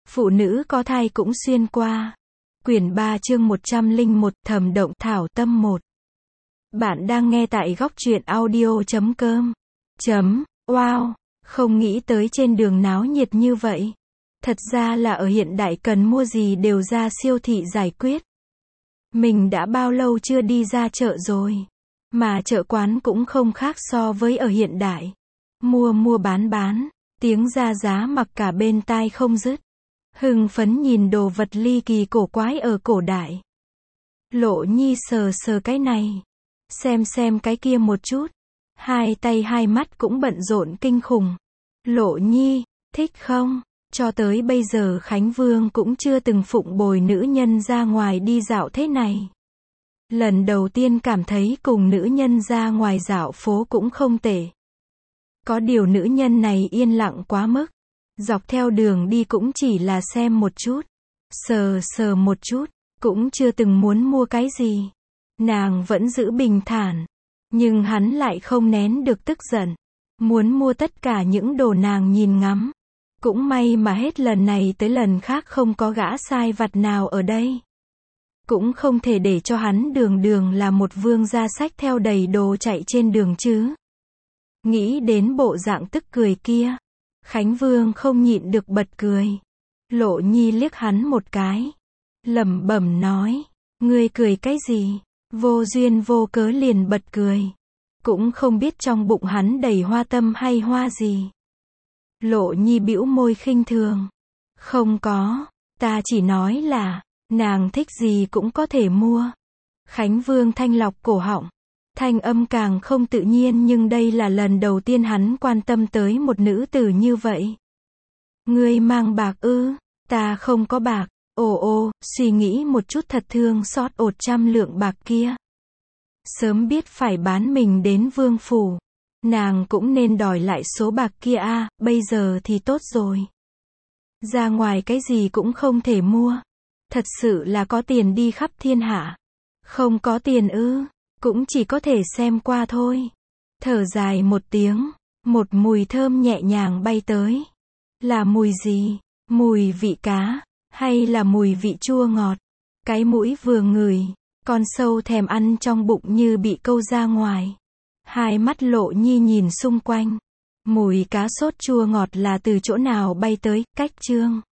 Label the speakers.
Speaker 1: Phụ nữ có thai cũng xuyên qua. Quyển 3 chương 101, Thầm động Thảo Tâm 1. Bạn đang nghe tại góc truyện audio.com. Wow, không nghĩ tới trên đường náo nhiệt như vậy. Thật ra là ở hiện đại cần mua gì đều ra siêu thị giải quyết. Mình đã bao lâu chưa đi ra chợ rồi. Mà chợ quán cũng không khác so với ở hiện đại. Mua bán, tiếng ra giá mặc cả bên tai không dứt. Hưng phấn nhìn đồ vật ly kỳ cổ quái ở cổ đại. Lộ Nhi sờ sờ cái này. Xem cái kia một chút. Hai tay hai mắt cũng bận rộn kinh khủng. Lộ Nhi, thích không? Cho tới bây giờ Khánh Vương cũng chưa từng phụng bồi nữ nhân ra ngoài đi dạo thế này. Lần đầu tiên cảm thấy cùng nữ nhân ra ngoài dạo phố cũng không tệ. Có điều nữ nhân này yên lặng quá mức. Dọc theo đường đi cũng chỉ là xem một chút. Sờ một chút. Cũng chưa từng muốn mua cái gì. Nàng vẫn giữ bình thản. Nhưng hắn lại không nén được tức giận. Muốn mua tất cả những đồ nàng nhìn ngắm. Cũng may mà hết lần này tới lần khác không có gã sai vặt nào ở đây. Cũng không thể để cho hắn đường là một vương gia xách theo đầy đồ chạy trên đường chứ. Nghĩ đến bộ dạng tức cười kia. Khánh Vương không nhịn được bật cười. Lộ Nhi liếc hắn một cái. Lẩm bẩm nói. Ngươi cười cái gì? Vô duyên vô cớ liền bật cười. Cũng không biết trong bụng hắn đầy hoa tâm hay hoa gì. Lộ Nhi bĩu môi khinh thường. Không có. Ta chỉ nói là. Nàng thích gì cũng có thể mua. Khánh Vương thanh lọc cổ họng. Thanh âm càng không tự nhiên nhưng đây là lần đầu tiên hắn quan tâm tới một nữ tử như vậy. Ngươi mang bạc ư? Ta không có bạc. Ồ, suy nghĩ một chút thật thương xót 100 lượng bạc kia. Sớm biết phải bán mình đến vương phủ. Nàng cũng nên đòi lại số bạc kia a, bây giờ thì tốt rồi. Ra ngoài cái gì cũng không thể mua. Thật sự là có tiền đi khắp thiên hạ. Không có tiền ư? Cũng chỉ có thể xem qua thôi. Thở dài một tiếng. Một mùi thơm nhẹ nhàng bay tới. Là mùi gì? Mùi vị cá? Hay là mùi vị chua ngọt? Cái mũi vừa ngửi. Con sâu thèm ăn trong bụng như bị câu ra ngoài. Hai mắt Lộ Nhi nhìn xung quanh. Mùi cá sốt chua ngọt là từ chỗ nào bay tới? Cách chương.